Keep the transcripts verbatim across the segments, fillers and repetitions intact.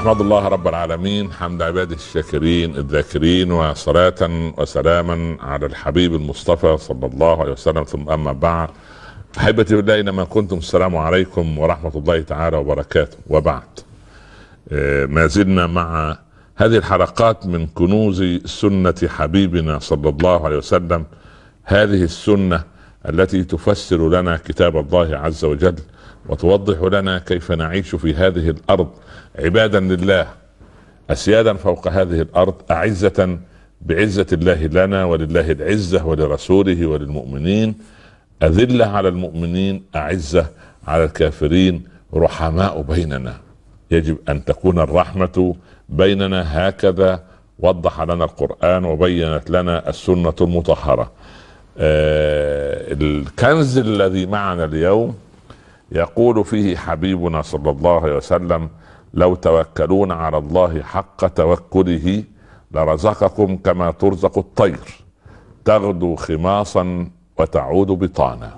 أحمد الله رب العالمين حمد عباده الشاكرين الذاكرين، وصلاة وسلاما على الحبيب المصطفى صلى الله عليه وسلم. ثم أما بعد، أحبتي بالله أينما كنتم، السلام عليكم ورحمة الله تعالى وبركاته. وبعد، ما زلنا مع هذه الحلقات من كنوز سنة حبيبنا صلى الله عليه وسلم، هذه السنة التي تفسر لنا كتاب الله عز وجل وتوضح لنا كيف نعيش في هذه الأرض عبادا لله، أسيادا فوق هذه الأرض، أعزة بعزة الله لنا، ولله العزة ولرسوله وللمؤمنين، أذلة على المؤمنين أعزة على الكافرين، رحماء بيننا. يجب أن تكون الرحمة بيننا، هكذا وضح لنا القرآن وبينت لنا السنة المطهرة. آه الكنز الذي معنا اليوم يقول فيه حبيبنا صلى الله عليه وسلم: لو توكلون على الله حق توكله لرزقكم كما ترزق الطير، تغدو خماصا وتعود بطانا.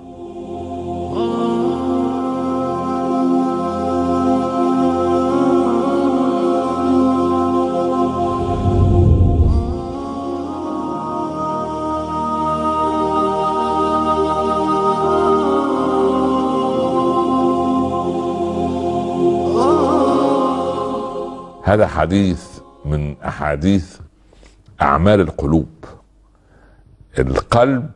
هذا حديث من أحاديث أعمال القلوب. القلب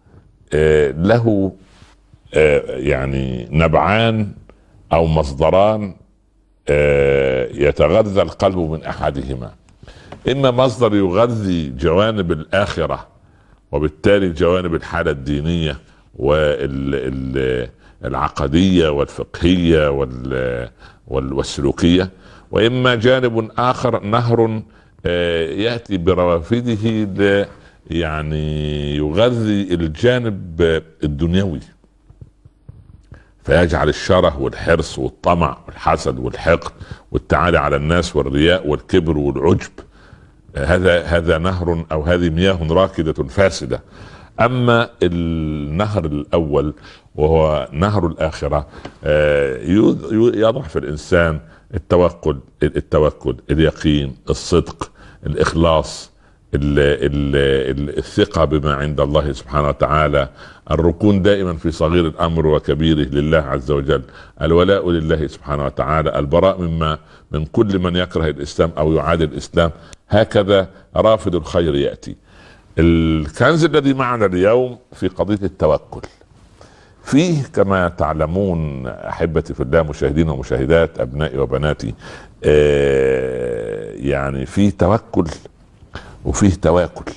له يعني نبعان أو مصدران يتغذى القلب من أحدهما، إما مصدر يغذي جوانب الآخرة وبالتالي جوانب الحالة الدينية والعقدية والفقهية والسلوكية، وإما جانب آخر نهر يأتي بروافده يعني يغذي الجانب الدنيوي، فيجعل الشره والحرص والطمع والحسد والحقد والتعالي على الناس والرياء والكبر والعجب. هذا هذا نهر أو هذه مياه راكدة فاسدة. أما النهر الأول وهو نهر الآخرة، يضع في الإنسان التوكل التوكل اليقين، الصدق، الإخلاص، ال ال الثقة بما عند الله سبحانه وتعالى، الركون دائما في صغير الأمر وكبيره لله عز وجل، الولاء لله سبحانه وتعالى، البراء مما من كل من يكره الإسلام أو يعادي الإسلام. هكذا رافد الخير يأتي. الكنز الذي معنا اليوم في قضية التوكل، فيه كما تعلمون أحبتي في الله، مشاهدين ومشاهدات، أبنائي وبناتي، آه يعني فيه توكل وفيه تواكل.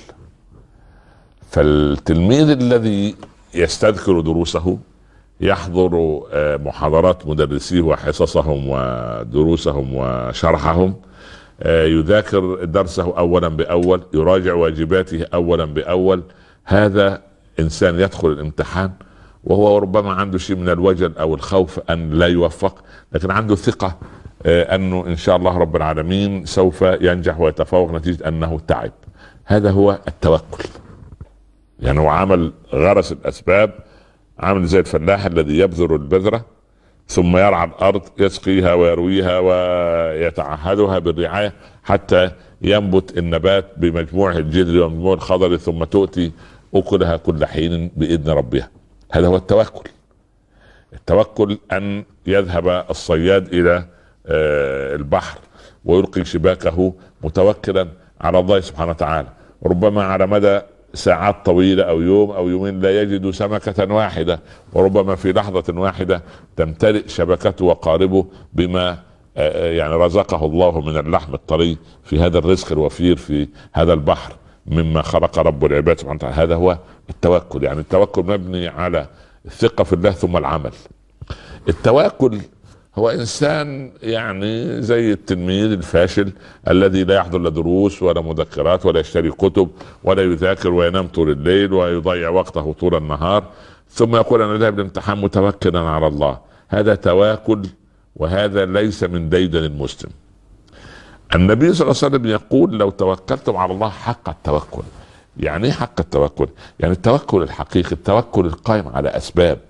فالتلميذ الذي يستذكر دروسه، يحضر آه محاضرات مدرسيه وحصصهم ودروسهم وشرحهم، آه يذاكر درسه أولا بأول، يراجع واجباته أولا بأول، هذا إنسان يدخل الامتحان وهو ربما عنده شيء من الوجل أو الخوف أن لا يوفق، لكن عنده ثقة أنه إن شاء الله رب العالمين سوف ينجح ويتفوق نتيجة أنه تعب. هذا هو التوكل. يعني هو عمل غرس الأسباب، عامل زي الفلاح الذي يبذر البذرة ثم يرعى الأرض، يسقيها ويرويها ويتعهدها بالرعاية حتى ينبت النبات بمجموعه الجذري ومجموع الخضري، ثم تؤتي أكلها كل حين بإذن ربها. هذا هو التوكل. التوكل أن يذهب الصياد إلى البحر ويلقي شباكه متوكلا على الله سبحانه وتعالى، وربما على مدى ساعات طويلة أو يوم أو يومين لا يجد سمكة واحدة، وربما في لحظة واحدة تمتلئ شبكته وقاربه بما يعني رزقه الله من اللحم الطري في هذا الرزق الوفير في هذا البحر مما خلق رب العباد سبحانه وتعالى. هذا هو التوكل. يعني التوكل مبني على الثقة في الله ثم العمل. التوكل هو إنسان يعني زي التلميذ الفاشل الذي لا يحضر لا دروس ولا مذكرات ولا يشتري كتب ولا يذاكر وينام طول الليل ويضيع وقته طول النهار، ثم يقول أنا ذاهب الامتحان متوكلا على الله. هذا تواكل، وهذا ليس من ديدن المسلم. النبي صلى الله عليه وسلم يقول: لو توكلتم على الله حق التوكل. يعني ايه حق التوكل؟ يعني التوكل الحقيقي، التوكل القائم على أسباب،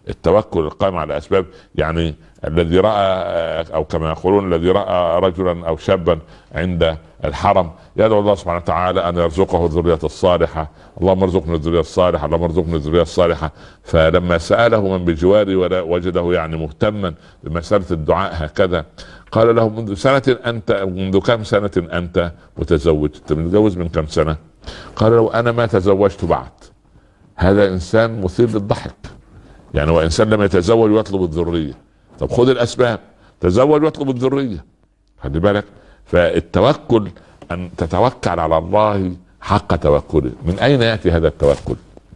التوكل القائم على اسباب. يعني الذي راى او كما يقولون الذي راى رجلا او شابا عند الحرم يدعو الله سبحانه وتعالى ان يرزقه الذريه الصالحه، اللهم ارزقنا الذريه الصالحه، اللهم ارزقنا الذريه الصالحه. فلما ساله من بجواره وجده يعني مهتما بمساله الدعاء هكذا، قال له منذ سنه انت منذ كم سنه انت متزوج؟ انت متزوج من كم سنه؟ قال له انا ما تزوجت بعد. هذا انسان مثير للضحك، يعني وانسان لم يتزوج ويطلب الذريه. طب خذ الاسباب، تزوج واطلب الذريه. خلي بالك، فالتوكل ان تتوكل على الله حق توكله. من اين ياتي هذا التوكل؟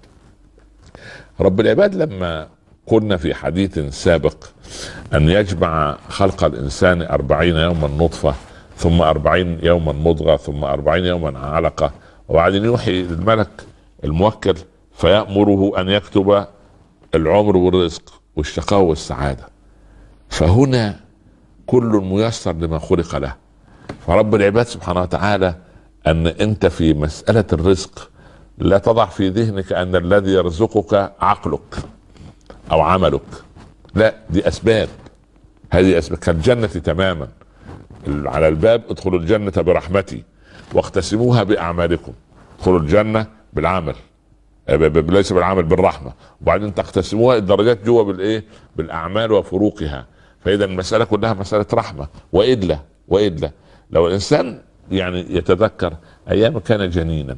رب العباد لما قلنا في حديث سابق ان يجمع خلق الانسان أربعين يوما نطفه، ثم أربعين يوما مضغه، ثم أربعين يوما علقه، وبعدين يوحي الملك الموكل فيأمره ان يكتب العمر والرزق والشقاء والسعاده. فهنا كل ميسر لما خلق له. فرب العباد سبحانه وتعالى ان انت في مسألة الرزق لا تضع في ذهنك ان الذي يرزقك عقلك او عملك، لا، دي اسباب. هذه اسباب كالجنة تماما. على الباب ادخلوا الجنة برحمتي واقتسموها باعمالكم. ادخلوا الجنة بالعمل، ليس بالعمل، بالرحمة، وبعدين تقتسموها الدرجات جوا بالايه؟ بالاعمال وفروقها. فاذا المسألة كلها مسألة رحمة. والا والا لو الانسان يعني يتذكر ايام كان جنينا،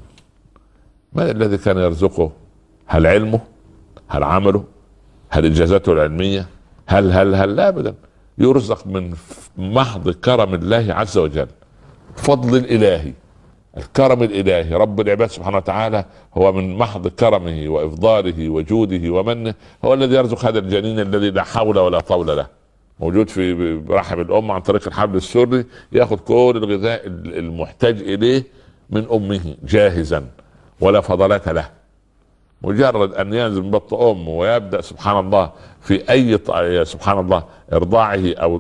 ما الذي كان يرزقه؟ هل علمه؟ هل عمله؟ هل انجازاته العلمية؟ هل هل هل لا ابدا. يرزق من محض كرم الله عز وجل، فضل الالهي، الكرم الالهي. رب العباد سبحانه وتعالى هو من محض كرمه وافضاله وجوده ومنه هو الذي يرزق هذا الجنين الذي لا حول ولا طول له، موجود في رحم الام عن طريق الحبل السري، ياخذ كل الغذاء المحتاج اليه من امه جاهزا ولا فضلات له. مجرد ان ينزل من بطن امه ويبدا سبحان الله في اي سبحان الله ارضاعه او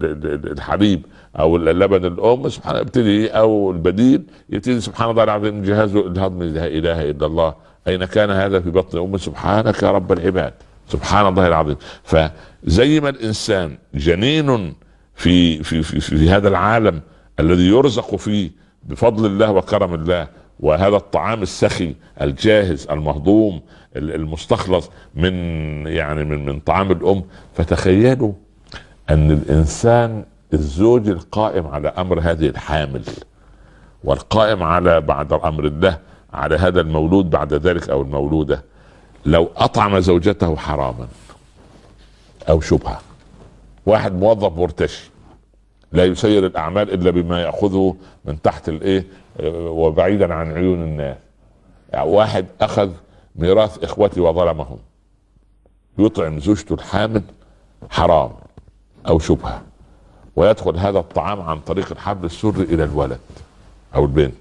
الحليب او اللبن الام سبحان الله يبتدي، او البديل يبتدي سبحان الله العظيم جهازه الهضمي لا اله الا الله. اين كان هذا؟ في بطن امه. سبحانك يا رب العباد، سبحان الله العظيم. فزي ما الانسان جنين في في في, في هذا العالم الذي يرزق فيه بفضل الله وكرم الله، وهذا الطعام السخي الجاهز المهضوم المستخلص من يعني من من طعام الام. فتخيلوا ان الانسان الزوج القائم على امر هذه الحامل والقائم على بعد امر الله على هذا المولود بعد ذلك او المولوده، لو اطعم زوجته حراما او شبهه، واحد موظف مرتشي لا يسير الاعمال الا بما ياخذه من تحت الايه وبعيدا عن عيون الناس، يعني واحد اخذ ميراث اخوتي وظلمهم، يطعم زوجته الحامل حرام او شبهه، ويدخل هذا الطعام عن طريق الحبل السري الى الولد او البنت.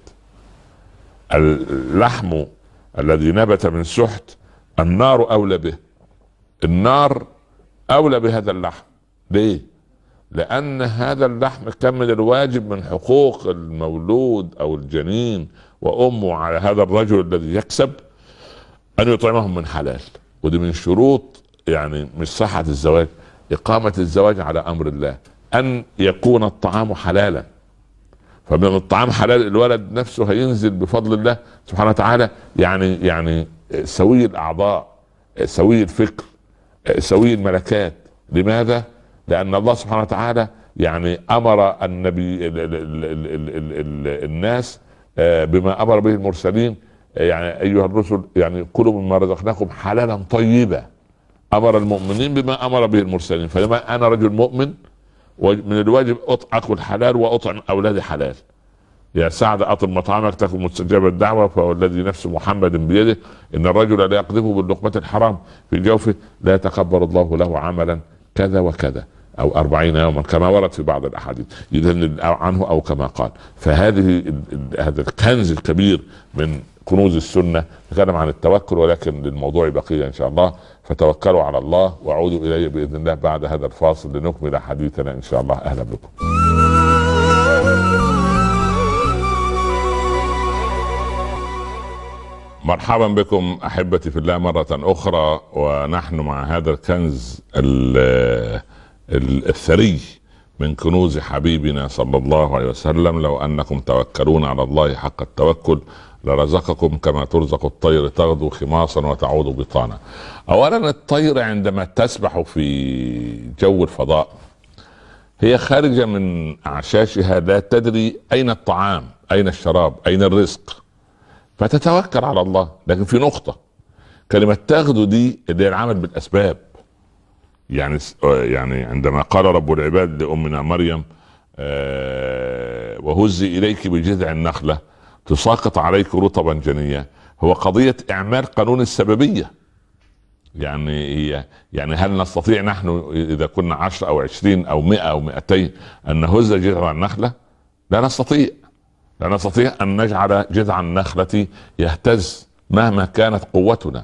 اللحم الذي نبت من سحت النار اولى به، النار اولى بهذا اللحم. ليه؟ لان هذا اللحم كان من الواجب من حقوق المولود او الجنين وامه على هذا الرجل الذي يكسب ان يطعمهم من حلال. ودي من شروط يعني مش صحة الزواج، اقامة الزواج على امر الله، ان يكون الطعام حلالا. فمن الطعام حلال الولد نفسه هينزل بفضل الله سبحانه وتعالى يعني يعني سوي الاعضاء، سوي الفكر، سوي الملكات. لماذا؟ لان الله سبحانه وتعالى يعني امر النبي ال ال ال ال ال ال الناس بما امر به المرسلين، يعني ايها الرسل يعني كلوا مما رزقناكم حلالا طيبا. امر المؤمنين بما امر به المرسلين. فلما انا رجل مؤمن من الواجب اكل حلال واطعم اولادي حلال. يا سعد اطعم مطعمك تكن مستجاب الدعوه، فهو الذي نفس محمد بيده ان الرجل لا يقذفه باللقمه الحرام في جوفه لا يتقبل الله له عملا كذا وكذا او أربعين يوما كما ورد في بعض الاحاديث يدل عنه او كما قال. فهذه هذا الكنز الكبير من كنوز السنه. نتكلم عن التوكل ولكن للموضوع بقيه ان شاء الله، فتوكلوا على الله وعودوا الي باذن الله بعد هذا الفاصل لنكمل حديثنا ان شاء الله. اهلا بكم. مرحبا بكم احبتي في الله مره اخرى، ونحن مع هذا الكنز الثري من كنوز حبيبنا صلى الله عليه وسلم. لو انكم توكلون على الله حق التوكل لرزقكم كما ترزق الطير تغدو خماصا وتعود بطانا. اولا، الطير عندما تسبح في جو الفضاء هي خارجه من اعشاشها لا تدري اين الطعام، اين الشراب، اين الرزق، فتتوكل على الله. لكن في نقطة، كلمة تاخده دي اللي هي العمل بالأسباب. يعني يعني عندما قال رب العباد لأمنا مريم آه وهزي إليك بجذع النخلة تساقط عليك رطبا جنيا، هو قضية إعمال قانون السببية. يعني هي يعني هل نستطيع نحن إذا كنا عشر أو عشرين أو مئة أو مئتين أن نهز جذع النخلة؟ لا نستطيع. لا نستطيع أن نجعل جذع النخلة يهتز مهما كانت قوتنا.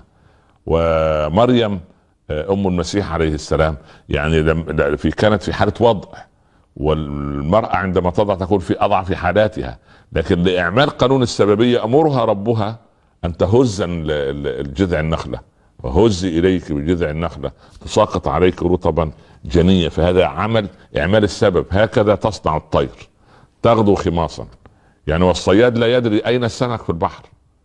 ومريم أم المسيح عليه السلام يعني لم في كانت في حالة وضع، والمرأة عندما تضع تكون في أضعف حالاتها، لكن لإعمال قانون السببية أمرها ربها أن تهز الجذع النخلة، وهزي إليك بجذع النخلة تساقط عليك رطبا جنيا. فهذا عمل إعمال السبب. هكذا تصنع الطير، تغدو خماصا. يعني والصياد لا يدري اين السمك في البحر،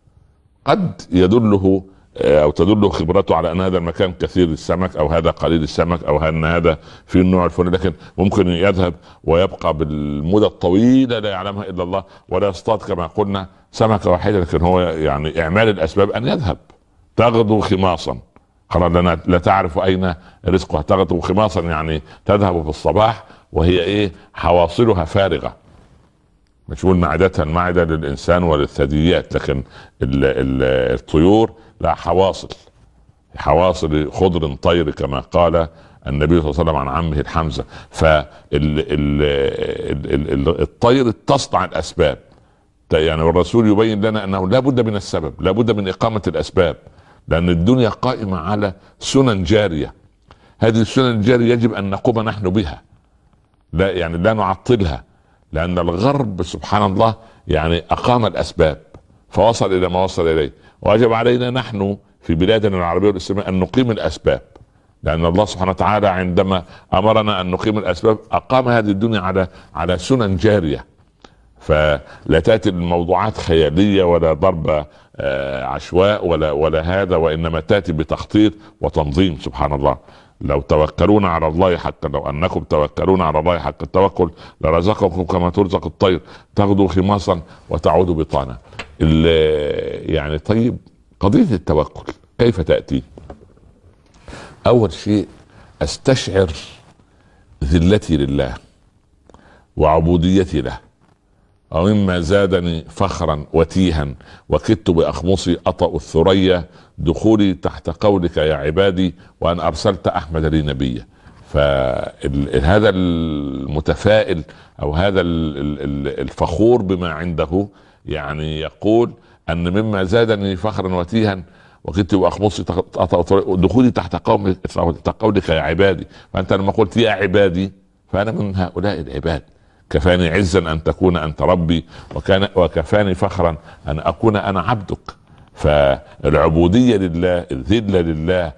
قد يدله او تدله خبرته على ان هذا المكان كثير السمك او هذا قليل السمك او ان هذا في النوع الفلاني، لكن ممكن يذهب ويبقى بالمدة الطويلة لا يعلمها الا الله، ولا يصطاد كما قلنا سمكة واحدة. لكن هو يعني اعمال الاسباب ان يذهب. تغدو خماصا، خلاص لا تعرف اين رزقها. تغدو خماصا يعني تذهب في الصباح وهي ايه؟ حواصلها فارغة. مش نقول معدتها المعدة للإنسان وللثدييات، لكن ال ال الطيور لا حواصل، حواصل خضر طير كما قال النبي صلى الله عليه وسلم عن عمه الحمزة. فالطير تصنع الأسباب. يعني الرسول يبين لنا أنه لا بد من السبب، لا بد من إقامة الأسباب، لأن الدنيا قائمة على سنن جارية. هذه السنن الجارية يجب أن نقوم نحن بها، لا يعني لا نعطلها، لأن الغرب سبحان الله يعني أقام الأسباب فوصل إلى ما وصل إليه. ويجب علينا نحن في بلادنا العربية والإسلامية أن نقيم الأسباب، لأن الله سبحانه وتعالى عندما أمرنا أن نقيم الأسباب أقام هذه الدنيا على على سنن جارية. فلا تأتي الموضوعات خيالية ولا ضرب عشواء ولا ولا هذا، وإنما تأتي بتخطيط وتنظيم. سبحان الله. لو توكلون على الله حق لو انكم توكلون على الله حق التوكل لرزقكم كما ترزق الطير تغدو خماصا وتعود بطانا. يعني طيب، قضية التوكل كيف تأتي؟ اول شيء استشعر ذلتي لله وعبوديتي له، ومما زادني فخرا وتيها وكدت بأخمصي أطأ الثريا دخولي تحت قولك يا عبادي وأن أرسلت أحمد لي نبيا. فهذا المتفائل أو هذا الفخور بما عنده يعني يقول أن مما زادني فخرا وتيها وكدت بأخمصي أطأ الثريا دخولي تحت قولك يا عبادي. فأنت لما قلت يا عبادي فأنا من هؤلاء العباد. كفاني عزا أن تكون أنت ربي، وكان وكفاني فخرا أن أكون أنا عبدك. فالعبودية لله، الذلة لله،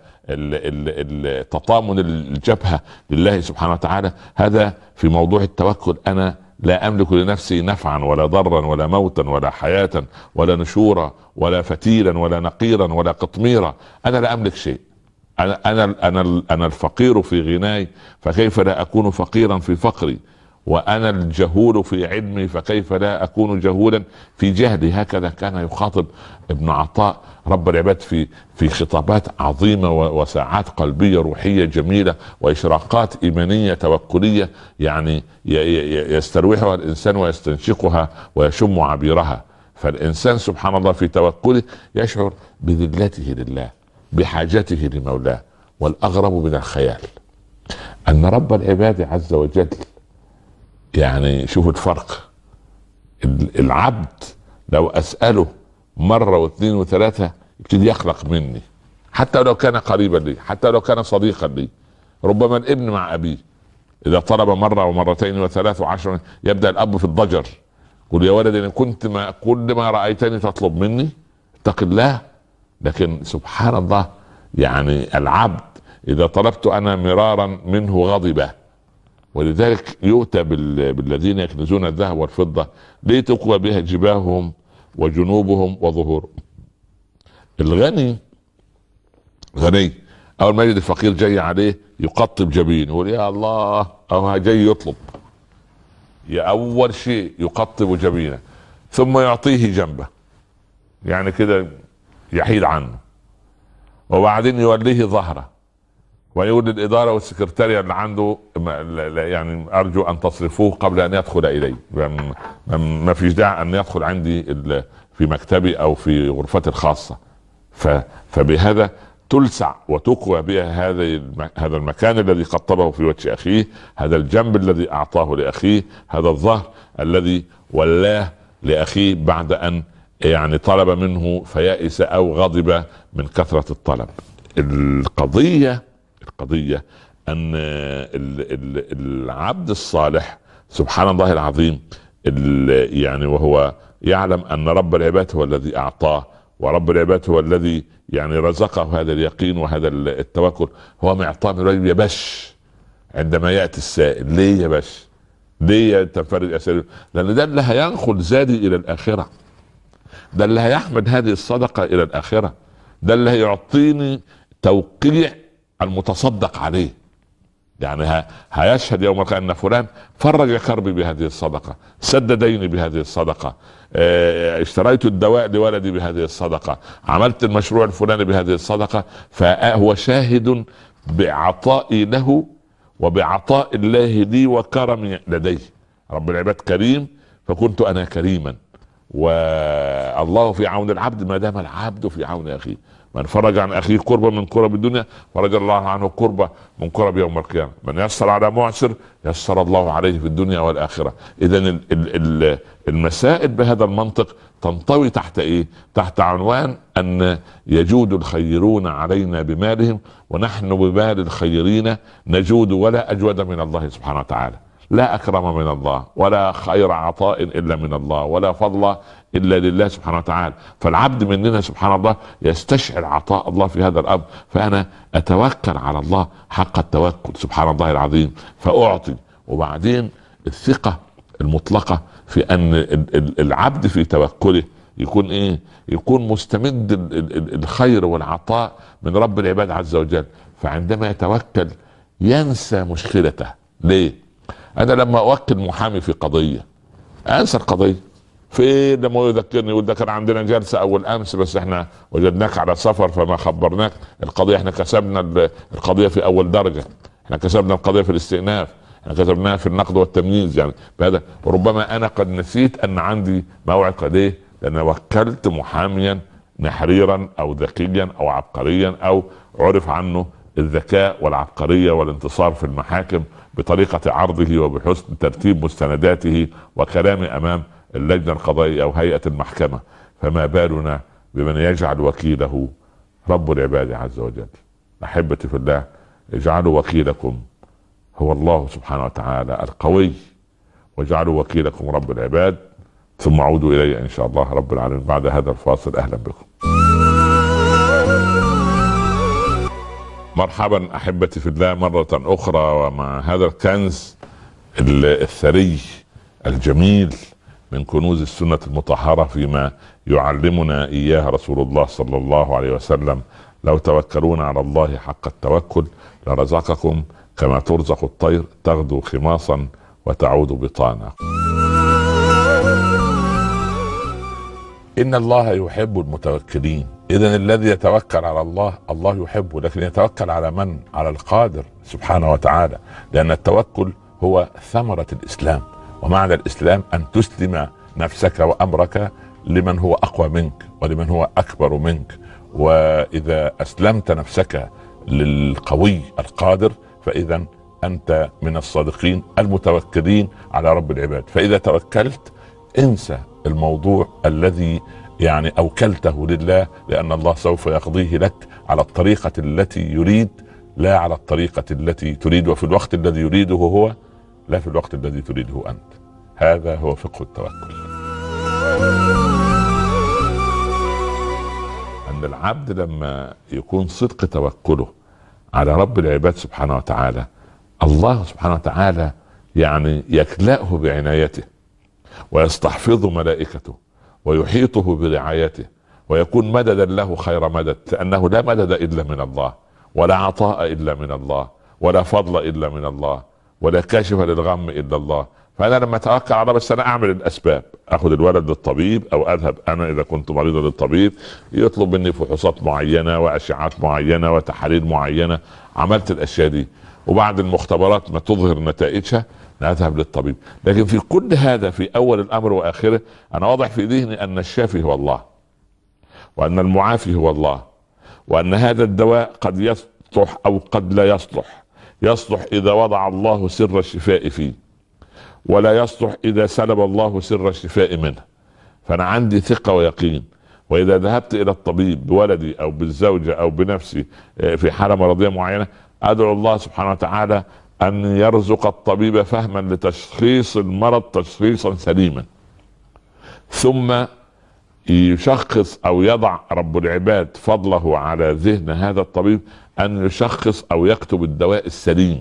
التطامن الجبهة لله سبحانه وتعالى، هذا في موضوع التوكل. أنا لا أملك لنفسي نفعا ولا ضرا ولا موتا ولا حياة ولا نشورا ولا فتيلا ولا نقيرا ولا قطميرا. أنا لا أملك شيء. أنا أنا أنا أنا الفقير في غناي، فكيف لا أكون فقيرا في فقري؟ وأنا الجهول في علمي، فكيف لا أكون جهولا في جهلي؟ هكذا كان يخاطب ابن عطاء رب العباد في في خطابات عظيمة وساعات قلبية روحية جميلة وإشراقات إيمانية توكلية، يعني يستروحها الإنسان ويستنشقها ويشم عبيرها. فالإنسان سبحان الله في توكله يشعر بذلته لله، بحاجته لمولاه. والأغرب من الخيال أن رب العباد عز وجل، يعني شوفوا الفرق، العبد لو أسأله مرة واثنين وثلاثة يبتدي يخلق مني، حتى لو كان قريبا لي، حتى لو كان صديقا لي. ربما الابن مع أبيه إذا طلب مرة ومرتين وثلاث وعشر يبدأ الأب في الضجر، قل يا ولد إن كنت ما كل ما رأيتني تطلب مني اتق الله. لكن سبحان الله، يعني العبد اذا طلبت انا مرارا منه غضب. ولذلك يؤتى بالذين يكنزون الذهب والفضة لتقوى بها جباههم وجنوبهم وظهورهم. الغني غني، اول ما يجد الفقير جاي عليه يقطب جبينه يقول يا الله، او جاي يطلب، يا اول شيء يقطب جبينه ثم يعطيه جنبه، يعني كده يحيد عنه، وبعدين يوليه ظهره ويقول للإدارة والسكرتارية اللي عنده يعني أرجو أن تصرفوه قبل أن يدخل إلي، ما فيش داعي أن يدخل عندي في مكتبي أو في غرفتي الخاصة. فبهذا تلسع وتقوى بها هذا هذا المكان الذي قطبه في وجه أخيه، هذا الجنب الذي أعطاه لأخيه، هذا الظهر الذي ولاه لأخيه بعد أن يعني طلب منه فيائس أو غضب من كثرة الطلب. القضية القضية أن العبد الصالح سبحان الله العظيم، يعني وهو يعلم أن رب العباد هو الذي أعطاه، ورب العباد هو الذي يعني رزقه هذا اليقين وهذا التوكل، هو معطاه من رجل يبش عندما يأتي السائل. ليه يبش؟ ليه تنفرد أسئلة؟ لأن ده اللي هينقل زادي إلى الآخرة، ده اللي هيحمد هذه الصدقة إلى الآخرة، ده اللي هيعطيني توقيع المتصدق عليه. يعني هيشهد يوم القيامة ان فلان فرج كربي بهذه الصدقة، سد ديني بهذه الصدقة، اه اشتريت الدواء لولدي بهذه الصدقة، عملت المشروع الفلاني بهذه الصدقة. فهو شاهد بعطائي له وبعطاء الله لي وكرمي لديه. رب العباد كريم فكنت انا كريما، والله في عون العبد ما دام العبد في عون اخيه. من فرج عن اخيه كربة من كرب الدنيا فرج الله عنه كربة من كرب يوم القيامة. من يسر على معسر يسر الله عليه في الدنيا والاخرة. اذا المسائل بهذا المنطق تنطوي تحت ايه؟ تحت عنوان ان يجود الخيرون علينا بمالهم ونحن بمال الخيرين نجود، ولا اجود من الله سبحانه وتعالى. لا اكرم من الله، ولا خير عطاء الا من الله، ولا فضل الا لله سبحانه وتعالى. فالعبد مننا سبحان الله يستشعر عطاء الله في هذا الامر، فانا اتوكل على الله حق التوكل سبحان الله العظيم فاعطي. وبعدين الثقة المطلقة في ان العبد في توكله يكون ايه؟ يكون مستمد الخير والعطاء من رب العباد عز وجل. فعندما يتوكل ينسى مشكلته. ليه؟ انا لما اوكل محامي في قضية انسى القضية. في لما يذكرني يقول ده كان عندنا جلسة اول امس بس احنا وجدناك على سفر فما خبرناك. القضية احنا كسبنا القضية في اول درجة، احنا كسبنا القضية في الاستئناف، احنا كسبناها في النقد والتمييز. يعني بهذا وربما انا قد نسيت ان عندي موعد قضية لان وكلت محاميا نحريرا او ذكيا او عبقريا او عرف عنه الذكاء والعبقرية والانتصار في المحاكم بطريقة عرضه وبحسن ترتيب مستنداته وكلامه امام اللجنة القضائية او هيئة المحكمة. فما بالنا بمن يجعل وكيله رب العباد عز وجل. احبتي في الله، اجعلوا وكيلكم هو الله سبحانه وتعالى القوي، واجعلوا وكيلكم رب العباد. ثم عودوا الي ان شاء الله رب العالمين بعد هذا الفاصل. اهلا بكم. مرحبا احبتي في الله مرة اخرى ومع هذا الكنز الثري الجميل من كنوز السنة المطهرة فيما يعلمنا اياه رسول الله صلى الله عليه وسلم. لو توكلون على الله حق التوكل لرزقكم كما ترزق الطير تغدو خماصا وتعود بطانا. ان الله يحب المتوكلين. اذا الذي يتوكل على الله الله يحبه، لكن يتوكل على من؟ على القادر سبحانه وتعالى. لان التوكل هو ثمرة الاسلام، ومعنى الاسلام ان تسلم نفسك وامرك لمن هو اقوى منك ولمن هو اكبر منك. واذا اسلمت نفسك للقوي القادر فاذا انت من الصادقين المتوكلين على رب العباد. فاذا توكلت انسى الموضوع الذي يعني اوكلته لله، لان الله سوف يقضيه لك على الطريقة التي يريد لا على الطريقة التي تريد، وفي الوقت الذي يريده هو لا في الوقت الذي تريده انت. هذا هو فقه التوكل. ان العبد لما يكون صدق توكله على رب العباد سبحانه وتعالى، الله سبحانه وتعالى يعني يكلأه بعنايته ويستحفظ ملائكته ويحيطه برعايته ويكون مددا له خير مدد، لأنه لا مدد إلا من الله، ولا عطاء إلا من الله، ولا فضل إلا من الله، ولا كاشف للغم إلا الله. فأنا لما أتوكل على الله بس أنا أعمل الأسباب، أخذ الولد للطبيب أو أذهب أنا إذا كنت مريضا للطبيب، يطلب مني فحوصات معينة وأشعات معينة وتحاليل معينة، عملت الأشياء دي وبعد المختبرات ما تظهر نتائجها نذهب للطبيب. لكن في كل هذا في أول الأمر وآخره أنا واضح في ذهني أن الشافي هو الله، وأن المعافي هو الله، وأن هذا الدواء قد يصلح أو قد لا يصلح. يصلح إذا وضع الله سر الشفاء فيه، ولا يصلح إذا سلب الله سر الشفاء منه. فأنا عندي ثقة ويقين، وإذا ذهبت إلى الطبيب بولدي أو بالزوجة أو بنفسي في حالة مرضية معينة، أدعو الله سبحانه وتعالى أن يرزق الطبيب فهما لتشخيص المرض تشخيصا سليما، ثم يشخص أو يضع رب العباد فضله على ذهن هذا الطبيب أن يشخص أو يكتب الدواء السليم،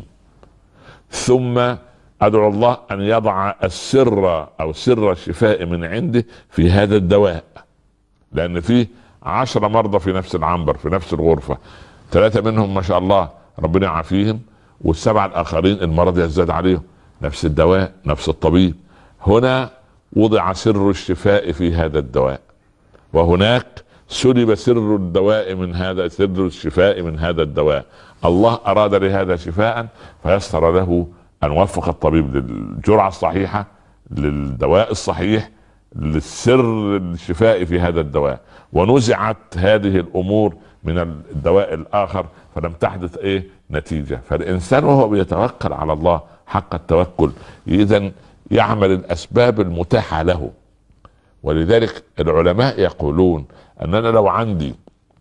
ثم أدعو الله أن يضع السر أو سر الشفاء من عنده في هذا الدواء. لأن فيه عشرة مرضى في نفس العنبر في نفس الغرفة، ثلاثة منهم ما شاء الله ربنا يعافيهم، والسبعة الآخرين المرض يزداد عليهم، نفس الدواء نفس الطبيب. هنا وضع سر الشفاء في هذا الدواء، وهناك سلب سر الدواء من هذا سر الشفاء من هذا الدواء. الله أراد لهذا شفاء فيسر له أن وفق الطبيب للجرعة الصحيحة للدواء الصحيح للسر الشفاء في هذا الدواء، ونزعت هذه الأمور من الدواء الآخر فلم تحدث إيه نتيجة. فالإنسان وهو بيتوكل على الله حق التوكل إذن يعمل الأسباب المتاحة له. ولذلك العلماء يقولون أننا لو عندي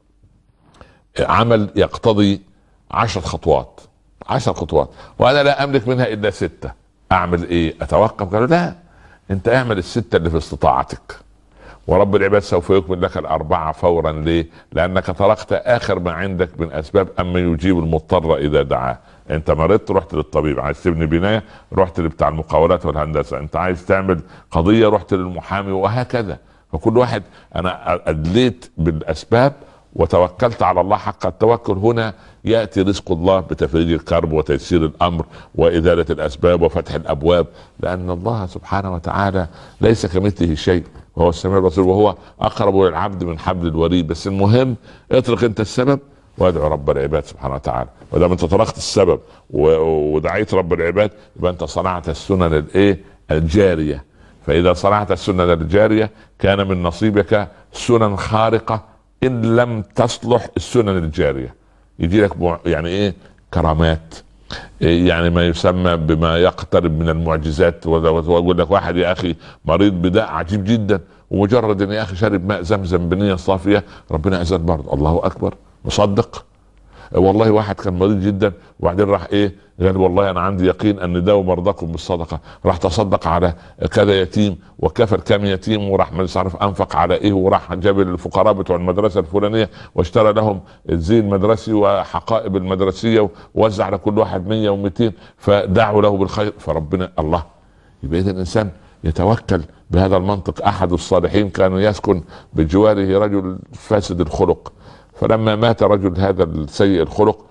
عمل يقتضي عشر خطوات عشر خطوات وأنا لا أملك منها إلا ستة، أعمل إيه؟ أتوقف؟ قالوا لا، أنت اعمل الستة اللي في استطاعتك، ورب العباد سوف يكمل لك الأربعة فورا. ليه؟ لأنك تركت آخر ما عندك من أسباب أما يجيب المضطر إذا دعاه. أنت مرضت رحت للطبيب، عايز تبني بناية رحت لبتاع المقاولات والهندسة، أنت عايز تعمل قضية رحت للمحامي، وهكذا. فكل واحد أنا أدليت بالأسباب وتوكلت على الله حق التوكل. هنا يأتي رزق الله بتفريج الكرب وتيسير الأمر وإزالة الأسباب وفتح الأبواب، لأن الله سبحانه وتعالى ليس كمثله شيء وهو السميع البصير، وهو أقرب للعبد من حبل الوريد. بس المهم اترك أنت السبب وادعو رب العباد سبحانه وتعالى. ودام أنت تركت السبب ودعيت رب العباد يبقى أنت صنعت السنن الإيه الجارية. فإذا صنعت السنن الجارية كان من نصيبك سنن خارقة إن لم تصلح السنن الجارية. يجي لك يعني إيه كرامات، يعني ما يسمى بما يقترب من المعجزات. وأقول لك واحد يا أخي مريض بداء عجيب جدا، ومجرد أن يا أخي شرب ماء زمزم بنية صافية ربنا أزال برضه. الله أكبر، مصدق؟ والله واحد كان مريض جدا وبعدين راح ايه قال والله انا عندي يقين ان داووا مرضاكم بالصدقه، راح تصدق على كذا يتيم وكفل كم يتيم، وراح مش عارف انفق على ايه، وراح جاب الفقراء بتوع المدرسه الفلانيه واشترى لهم الزي المدرسي وحقائب المدرسيه ووزع على كل واحد مية ومئتين، فدعوا له بالخير فربنا الله. يبقى اذا الانسان يتوكل بهذا المنطق. احد الصالحين كانوا يسكن بجواره رجل فاسد الخلق، فلما مات رجل هذا السيء الخلق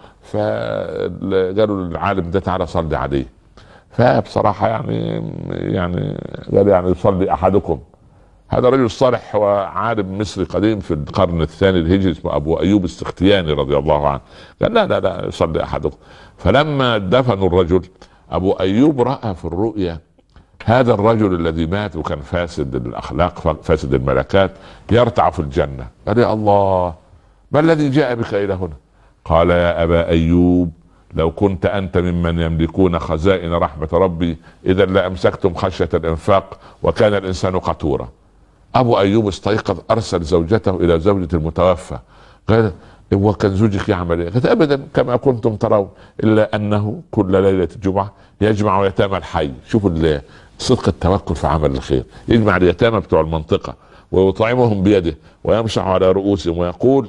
فقالوا للعالم ده تعالى صلي عليه. فبصراحة يعني يعني قال يعني يصلي أحدكم. هذا رجل صالح وعالم مصري قديم في القرن الثاني الهجري اسمه أبو أيوب السختياني رضي الله عنه. قال لا لا لا يصلي أحدكم. فلما دفنوا الرجل أبو أيوب رأى في الرؤيا هذا الرجل الذي مات وكان فاسد الأخلاق فاسد الملكات يرتع في الجنة. قال يا الله ما الذي جاء بك إلى هنا؟ قال يا أبا أيوب لو كنت أنت ممن يملكون خزائن رحمة ربي إذا لأمسكتم خشية الإنفاق وكان الإنسان قتورا. أبو أيوب استيقظ، أرسل زوجته إلى زوجة المتوفى قال وكان زوجك يعمل ايه؟ قالت ابدا كما كنتم ترون الا انه كل ليله جمعه يجمع يتامى الحي. شوفوا صدق التوكل في عمل الخير. يجمع اليتامى بتوع المنطقه ويطعمهم بيده ويمسح على رؤوسهم ويقول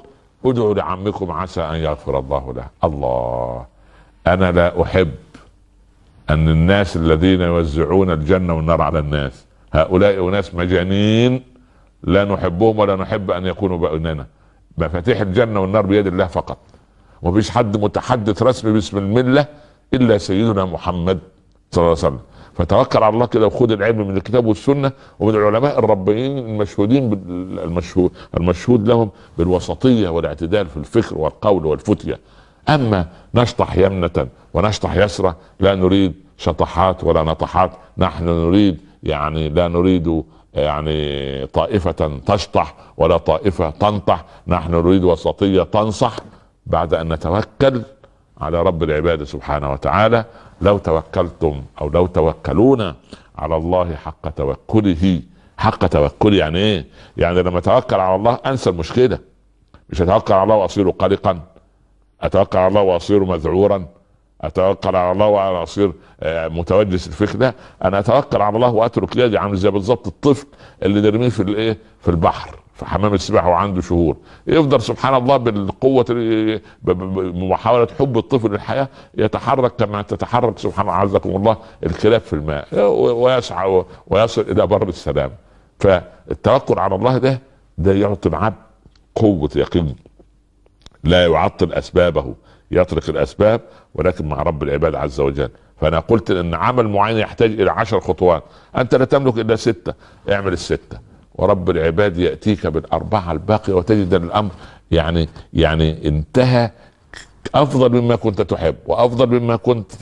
ادعوا لعمكم عسى ان يغفر الله له. الله، انا لا احب ان الناس الذين يوزعون الجنة والنار على الناس هؤلاء اناس مجانين لا نحبهم ولا نحب ان يكونوا بيننا. مفاتيح الجنة والنار بيد الله فقط، ومفيش حد متحدث رسمي باسم الملة الا سيدنا محمد صلى الله عليه وسلم. فتوكل على الله كده وخد العلم من الكتاب والسنة ومن العلماء الربانيين المشهودين بالمشهود المشهود لهم بالوسطية والاعتدال في الفكر والقول والفتية. اما نشطح يمنة ونشطح يسرى، لا نريد شطحات ولا نطحات، نحن نريد يعني لا نريد يعني طائفة تشطح ولا طائفة تنطح، نحن نريد وسطية تنصح بعد ان نتوكل على رب العباد سبحانه وتعالى. لو توكلتم او لو توكلون على الله حق توكله، حق توكل يعني ايه؟ يعني لما اتوكل على الله انسى المشكلة، مش اتوكل على الله واصير قلقا، اتوكل على الله واصير مذعورا، اتوكل على الله واصير متوجس الفكر. لا، انا اتوكل على الله واترك يدي، عامل زي بالظبط الطفل اللي نرميه في الايه في البحر في حمام السباحه وعنده شهور، يفضل سبحان الله بالقوه بمحاوله حب الطفل للحياه يتحرك كما تتحرك سبحان الله عزكم الله الكلاب في الماء، ويسعى ويصل الى بر السلام. فالتوكل على الله ده ده يعطي العبد قوه يقين، لا يعطل اسبابه، يترك الاسباب ولكن مع رب العباد عز وجل. فانا قلت ان عمل معين يحتاج الى عشر خطوات، انت لا تملك الا ستة، اعمل الستة ورب العباد ياتيك بالاربعه الباقيه وتجد الامر يعني يعني انتهى افضل مما كنت تحب وافضل مما كنت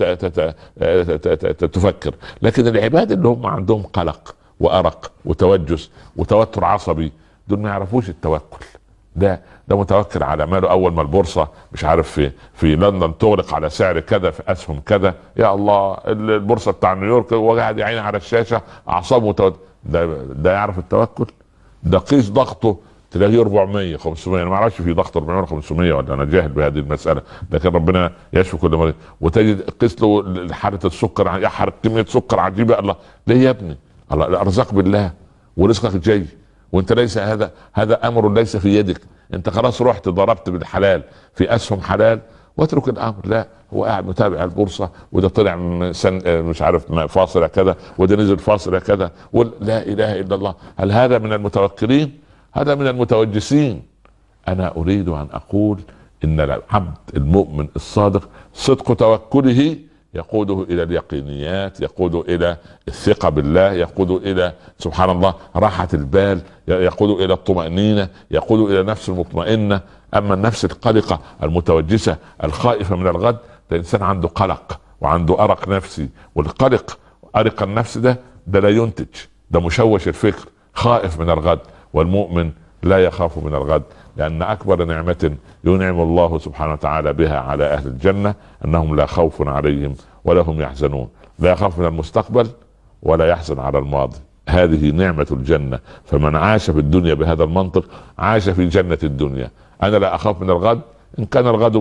تفكر. لكن العباد اللي هم عندهم قلق وارق وتوجس وتوتر عصبي دول ما يعرفوش التوكل. ده ده متوكل على ماله. اول ما البورصه مش عارف في في لندن تغلق على سعر كذا في اسهم كذا، يا الله البورصه بتاع نيويورك وقاعد يعين على الشاشه اعصابه متوتر. ده ده يعرف التوكل؟ ده قيس ضغطه تلاقيه أربعمية خمسمية، انا ما اعرفش في ضغط أربعمية خمسمية ولا انا جاهل بهذه المساله، لكن ربنا يشفي كل مريض. وتجد قيس له حاله السكر يحرق كميه سكر عجيبه. الله ليه يا ابني؟ الله الارزاق بالله ورزقك جاي وانت ليس هذا هذا امر ليس في يدك، انت خلاص رحت ضربت بالحلال في اسهم حلال واترك الامر. لا، هو قاعد متابع البورصه وده طلع من سن مش عارف فاصله كذا وده نزل فاصله كذا، لا اله الا الله. هل هذا من المتوكلين؟ هذا من المتوجسين. انا اريد ان اقول ان العبد المؤمن الصادق صدق توكله يقوده الى اليقينيات، يقوده الى الثقة بالله، يقوده الى سبحان الله راحة البال، يقوده الى الطمأنينة، يقوده الى نفس المطمئنة. اما النفس القلقة المتوجسة الخائفة من الغد، ده انسان عنده قلق وعنده ارق نفسي، والقلق ارق النفس ده ده لا ينتج، ده مشوش الفكر، خائف من الغد. والمؤمن لا يخاف من الغد، لأن أكبر نعمة ينعم الله سبحانه وتعالى بها على أهل الجنة أنهم لا خوف عليهم ولا هم يحزنون، لا يخاف من المستقبل ولا يحزن على الماضي. هذه نعمة الجنة. فمن عاش في الدنيا بهذا المنطق عاش في جنة الدنيا. أنا لا أخاف من الغد، إن كان الغد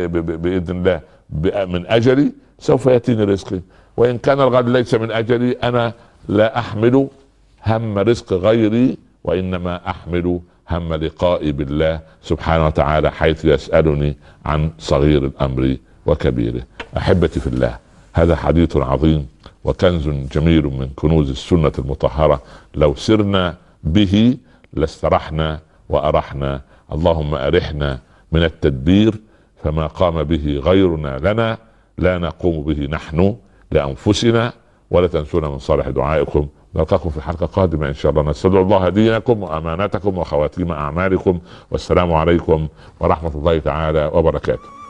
بإذن الله من أجلي سوف يأتيني رزقي، وإن كان الغد ليس من أجلي أنا لا أحمل هم رزق غيري، وإنما أحمل هم لقائي بالله سبحانه وتعالى حيث يسألني عن صغير الأمر وكبيره. أحبتي في الله، هذا حديث عظيم وكنز جميل من كنوز السنة المطهرة، لو سرنا به لاسترحنا وأرحنا. اللهم أرحنا من التدبير فما قام به غيرنا لنا لا نقوم به نحن لأنفسنا، ولا تنسونا من صالح دعائكم. نلقاكم في حلقة قادمة إن شاء الله. نستودع الله دينكم وأمانتكم وخواتيم أعمالكم، والسلام عليكم ورحمة الله تعالى وبركاته.